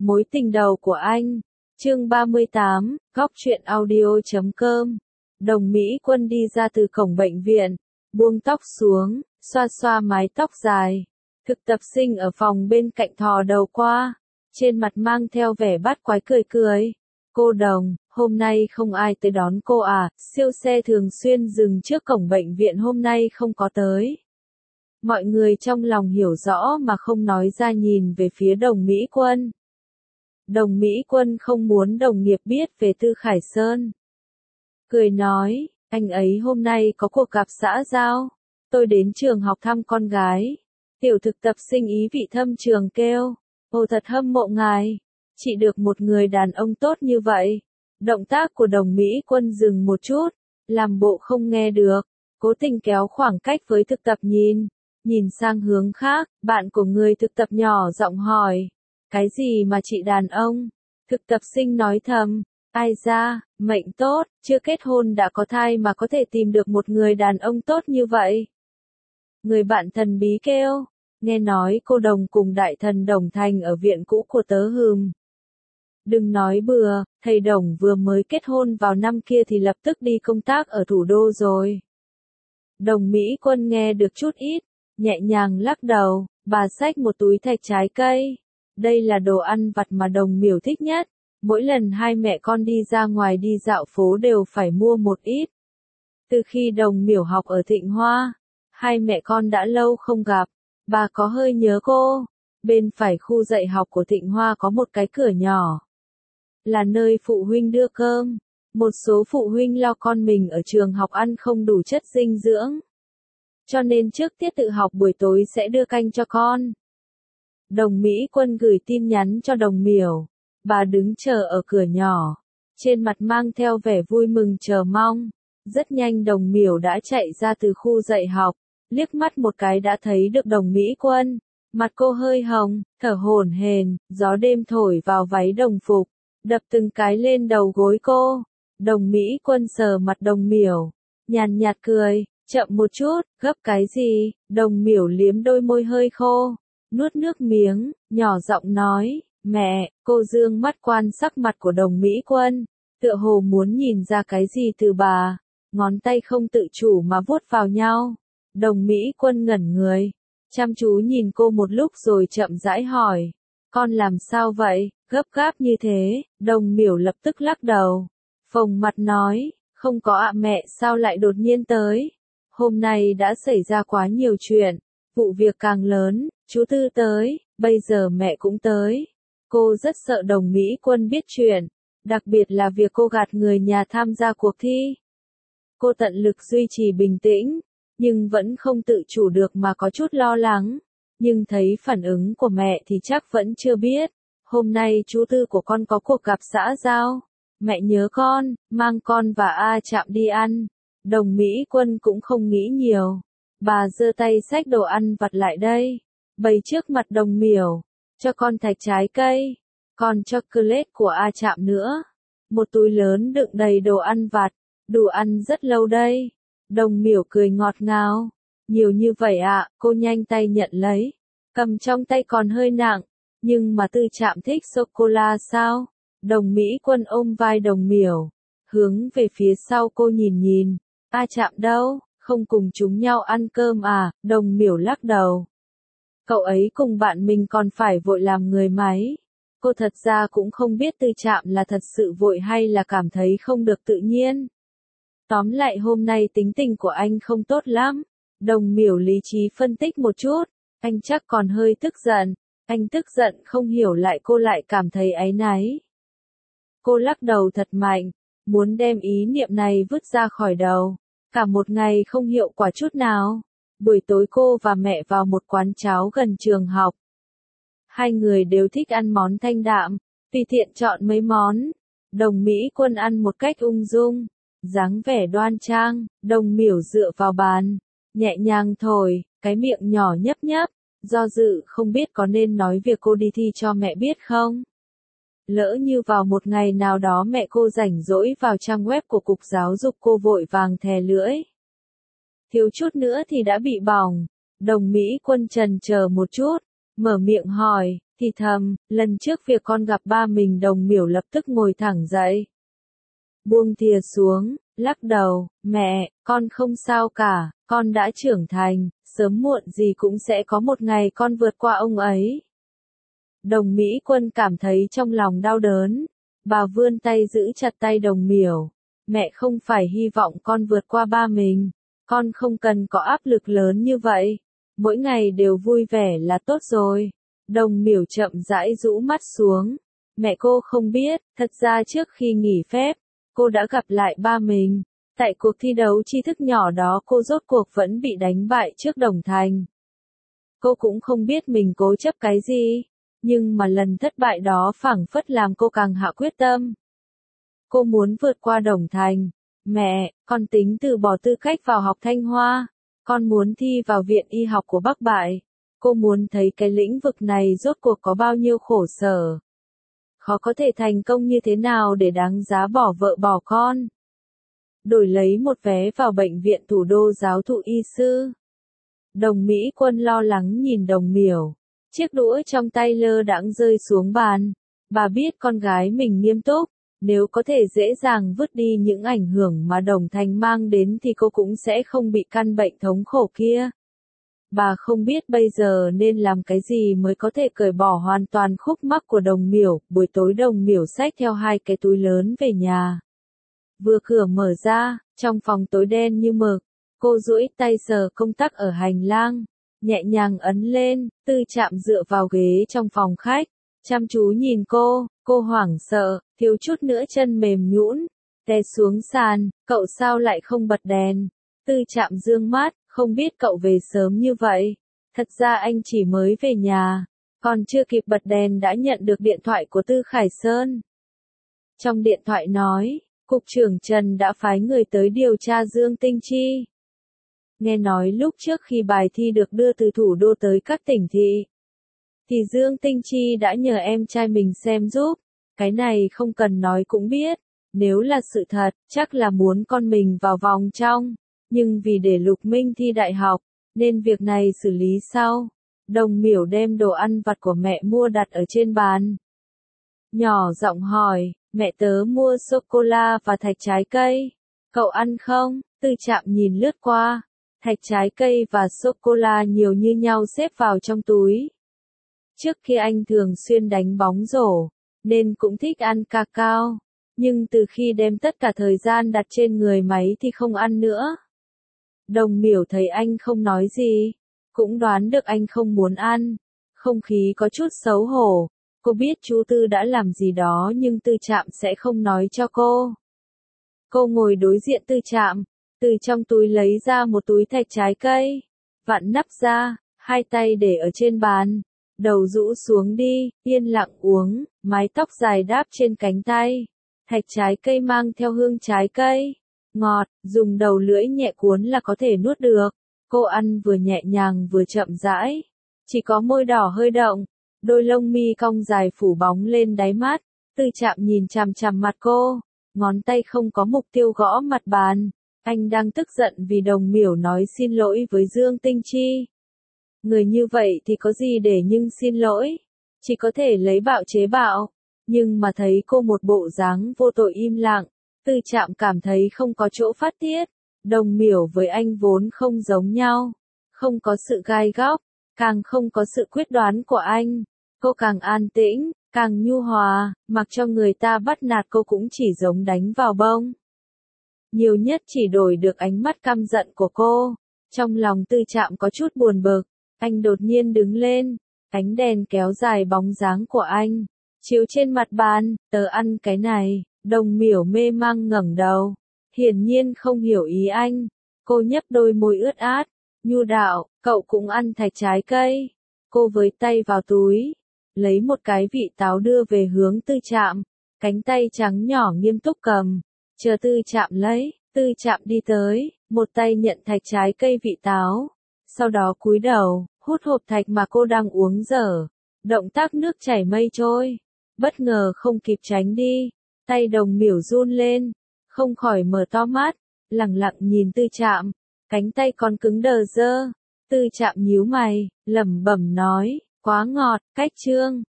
Mối tình đầu của anh. Chương 38, Góc truyện audio.com. Đồng Mỹ Quân đi ra từ cổng bệnh viện, buông tóc xuống, xoa xoa mái tóc dài. Thực tập sinh ở phòng bên cạnh thò đầu qua, trên mặt mang theo vẻ bắt quái cười cười. Cô Đồng, hôm nay không ai tới đón cô à? Siêu xe thường xuyên dừng trước cổng bệnh viện hôm nay không có tới. Mọi người trong lòng hiểu rõ mà không nói ra, nhìn về phía Đồng Mỹ Quân. Đồng Mỹ Quân không muốn đồng nghiệp biết về Tư Khải Sơn. Cười nói, anh ấy hôm nay có cuộc gặp xã giao. Tôi đến trường học thăm con gái. Tiểu thực tập sinh Ý Vị Thâm trường kêu, ồ thật hâm mộ ngài. Chị được một người đàn ông tốt như vậy. Động tác của Đồng Mỹ Quân dừng một chút, làm bộ không nghe được, cố tình kéo khoảng cách với thực tập nhìn sang hướng khác. Bạn của người thực tập nhỏ giọng hỏi, cái gì mà chị đàn ông? Thực tập sinh nói thầm, ai ra, mệnh tốt, chưa kết hôn đã có thai mà có thể tìm được một người đàn ông tốt như vậy. Người bạn thần bí kêu, nghe nói cô Đồng cùng đại thần Đồng Thành ở viện cũ của tớ hừm. Đừng nói bừa, thầy Đồng vừa mới kết hôn vào năm kia thì lập tức đi công tác ở thủ đô rồi. Đồng Mỹ Quân nghe được chút ít, nhẹ nhàng lắc đầu, bà xách một túi thạch trái cây. Đây là đồ ăn vặt mà Đồng Miểu thích nhất, mỗi lần hai mẹ con đi ra ngoài đi dạo phố đều phải mua một ít. Từ khi Đồng Miểu học ở Thịnh Hoa, hai mẹ con đã lâu không gặp, bà có hơi nhớ cô. Bên phải khu dạy học của Thịnh Hoa có một cái cửa nhỏ, là nơi phụ huynh đưa cơm. Một số phụ huynh lo con mình ở trường học ăn không đủ chất dinh dưỡng, cho nên trước tiết tự học buổi tối sẽ đưa canh cho con. Đồng Mỹ Quân gửi tin nhắn cho Đồng Miểu, bà đứng chờ ở cửa nhỏ, trên mặt mang theo vẻ vui mừng chờ mong. Rất nhanh Đồng Miểu đã chạy ra từ khu dạy học, liếc mắt một cái đã thấy được Đồng Mỹ Quân. Mặt cô hơi hồng, thở hổn hển, gió đêm thổi vào váy đồng phục, đập từng cái lên đầu gối cô. Đồng Mỹ Quân sờ mặt Đồng Miểu, nhàn nhạt cười, chậm một chút, gấp cái gì? Đồng Miểu liếm đôi môi hơi khô, nuốt nước miếng, nhỏ giọng nói, mẹ. Cô dương mắt quan sắc mặt của Đồng Mỹ Quân, tựa hồ muốn nhìn ra cái gì từ bà, ngón tay không tự chủ mà vuốt vào nhau. Đồng Mỹ Quân ngẩn người, chăm chú nhìn cô một lúc rồi chậm rãi hỏi, con làm sao vậy, gấp gáp như thế? Đồng Miểu lập tức lắc đầu, phồng mặt nói, không có ạ mẹ, sao lại đột nhiên tới? Hôm nay đã xảy ra quá nhiều chuyện, vụ việc càng lớn, chú Tư tới, bây giờ mẹ cũng tới. Cô rất sợ Đồng Mỹ Quân biết chuyện, đặc biệt là việc cô gạt người nhà tham gia cuộc thi. Cô tận lực duy trì bình tĩnh, nhưng vẫn không tự chủ được mà có chút lo lắng. Nhưng thấy phản ứng của mẹ thì chắc vẫn chưa biết. Hôm nay chú Tư của con có cuộc gặp xã giao. Mẹ nhớ con, mang con và A Trạm đi ăn. Đồng Mỹ Quân cũng không nghĩ nhiều. Bà giơ tay xách đồ ăn vặt lại đây, bày trước mặt Đồng Miểu, cho con thạch trái cây, còn chocolate của A Trạm nữa. Một túi lớn đựng đầy đồ ăn vặt, đủ ăn rất lâu đây. Đồng Miểu cười ngọt ngào, nhiều như vậy ạ? Cô nhanh tay nhận lấy, cầm trong tay còn hơi nặng, nhưng mà Tư Trạm thích sô-cô-la sao? Đồng Mỹ Quân ôm vai Đồng Miểu, hướng về phía sau cô nhìn, A Trạm đâu, không cùng chúng nhau ăn cơm à? Đồng Miểu lắc đầu. Cậu ấy cùng bạn mình còn phải vội làm người máy. Cô thật ra cũng không biết Tư Trạm là thật sự vội hay là cảm thấy không được tự nhiên. Tóm lại hôm nay tính tình của anh không tốt lắm. Đồng Miểu lý trí phân tích một chút, anh chắc còn hơi tức giận. Anh tức giận không hiểu lại cô lại cảm thấy áy náy. Cô lắc đầu thật mạnh, muốn đem ý niệm này vứt ra khỏi đầu. Cả một ngày không hiệu quả chút nào. Buổi tối cô và mẹ vào một quán cháo gần trường học. Hai người đều thích ăn món thanh đạm, tùy tiện chọn mấy món. Đồng Mỹ Quân ăn một cách ung dung, dáng vẻ đoan trang. Đồng Miểu dựa vào bàn, nhẹ nhàng thổi, cái miệng nhỏ nhấp nhấp, do dự không biết có nên nói việc cô đi thi cho mẹ biết không. Lỡ như vào một ngày nào đó mẹ cô rảnh rỗi vào trang web của Cục Giáo dục, cô vội vàng thè lưỡi. Thiếu chút nữa thì đã bị bỏng. Đồng Mỹ Quân chần chờ một chút, mở miệng hỏi, thì thầm, lần trước việc con gặp ba mình. Đồng miểu lập tức ngồi thẳng dậy. Buông thìa xuống, lắc đầu, mẹ, con không sao cả, con đã trưởng thành, sớm muộn gì cũng sẽ có một ngày con vượt qua ông ấy. Đồng Mỹ Quân cảm thấy trong lòng đau đớn. Bà vươn tay giữ chặt tay đồng miểu. Mẹ không phải hy vọng con vượt qua ba mình. Con không cần có áp lực lớn như vậy. Mỗi ngày đều vui vẻ là tốt rồi. Đồng miểu chậm rãi rũ mắt xuống. Mẹ cô không biết, thật ra trước khi nghỉ phép, cô đã gặp lại ba mình. Tại cuộc thi đấu tri thức nhỏ đó cô rốt cuộc vẫn bị đánh bại trước Đồng Thành. Cô cũng không biết mình cố chấp cái gì. Nhưng mà lần thất bại đó phảng phất làm cô càng hạ quyết tâm. Cô muốn vượt qua Đồng Thành. Mẹ, con tính từ bỏ tư cách vào học Thanh Hoa. Con muốn thi vào viện y học của Bắc Bại. Cô muốn thấy cái lĩnh vực này rốt cuộc có bao nhiêu khổ sở. Khó có thể thành công như thế nào để đáng giá bỏ vợ bỏ con. Đổi lấy một vé vào bệnh viện thủ đô giáo thụ y sư. Đồng Mỹ Quân lo lắng nhìn đồng miểu. Chiếc đũa trong tay lơ đãng rơi xuống bàn. Bà biết con gái mình nghiêm túc. Nếu có thể dễ dàng vứt đi những ảnh hưởng mà Đồng Thành mang đến thì cô cũng sẽ không bị căn bệnh thống khổ kia. Bà không biết bây giờ nên làm cái gì mới có thể cởi bỏ hoàn toàn khúc mắc của đồng miểu. Buổi tối đồng miểu xách theo 2 cái túi lớn về nhà. Vừa cửa mở ra, trong phòng tối đen như mực. Cô duỗi tay sờ công tắc ở hành lang. Nhẹ nhàng ấn lên, Tư Trạm dựa vào ghế trong phòng khách. Chăm chú nhìn cô hoảng sợ, thiếu chút nữa chân mềm nhũn, té xuống sàn. Cậu sao lại không bật đèn? Tư Trạm dương mắt, không biết cậu về sớm như vậy. Thật ra anh chỉ mới về nhà, còn chưa kịp bật đèn đã nhận được điện thoại của Tư Khải Sơn. Trong điện thoại nói, Cục trưởng Trần đã phái người tới điều tra Dương Tinh Chi. Nghe nói lúc trước khi bài thi được đưa từ thủ đô tới các tỉnh thì Dương Tinh Chi đã nhờ em trai mình xem giúp. Cái này không cần nói cũng biết. Nếu là sự thật, chắc là muốn con mình vào vòng trong. Nhưng vì để Lục Minh thi đại học, nên việc này xử lý sau. Đồng miểu đem đồ ăn vặt của mẹ mua đặt ở trên bàn. Nhỏ giọng hỏi, mẹ tớ mua sô-cô-la và thạch trái cây. Cậu ăn không? Tư Trạm nhìn lướt qua. Thạch trái cây và sô-cô-la nhiều như nhau xếp vào trong túi. Trước kia anh thường xuyên đánh bóng rổ, nên cũng thích ăn cacao. Nhưng từ khi đem tất cả thời gian đặt trên người máy thì không ăn nữa. Đồng miểu thấy anh không nói gì, cũng đoán được anh không muốn ăn. Không khí có chút xấu hổ. Cô biết chú Tư đã làm gì đó nhưng Tư Trạm sẽ không nói cho cô. Cô ngồi đối diện Tư Trạm, từ trong túi lấy ra một túi thạch trái cây, vặn nắp ra, 2 tay để ở trên bàn, đầu rũ xuống đi, yên lặng uống, mái tóc dài đáp trên cánh tay. Thạch trái cây mang theo hương trái cây, ngọt, dùng đầu lưỡi nhẹ cuốn là có thể nuốt được. Cô ăn vừa nhẹ nhàng vừa chậm rãi, chỉ có môi đỏ hơi động, đôi lông mi cong dài phủ bóng lên đáy mắt. Tư Trạm nhìn chằm chằm mặt cô, ngón tay không có mục tiêu gõ mặt bàn. Anh đang tức giận vì đồng miểu nói xin lỗi với Dương Tinh Chi. Người như vậy thì có gì để nhưng xin lỗi, chỉ có thể lấy bạo chế bạo. Nhưng mà thấy cô một bộ dáng vô tội im lặng, Tư Trạm cảm thấy không có chỗ phát tiết. Đồng miểu với anh vốn không giống nhau, không có sự gai góc, càng không có sự quyết đoán của anh. Cô càng an tĩnh, càng nhu hòa, mặc cho người ta bắt nạt cô cũng chỉ giống đánh vào bông. Nhiều nhất chỉ đổi được ánh mắt căm giận của cô. Trong lòng Tư Trạm có chút buồn bực, anh đột nhiên đứng lên, ánh đèn kéo dài bóng dáng của anh, chiếu trên mặt bàn. Tớ ăn cái này. Đồng miểu mê mang ngẩng đầu, hiển nhiên không hiểu ý anh. Cô nhấp đôi môi ướt át, nhu đạo, cậu cũng ăn thạch trái cây. Cô với tay vào túi, lấy một cái vị táo đưa về hướng Tư Trạm, cánh tay trắng nhỏ nghiêm túc cầm, chờ Tư Trạm lấy. Tư Trạm đi tới, một tay nhận thạch trái cây vị táo, sau đó cúi đầu, hút hộp thạch mà cô đang uống dở. Động tác nước chảy mây trôi, bất ngờ không kịp tránh đi, tay đồng miểu run lên, không khỏi mở to mắt, lẳng lặng nhìn Tư Trạm, cánh tay còn cứng đờ dơ. Tư Trạm nhíu mày, lẩm bẩm nói, quá ngọt, cách chương.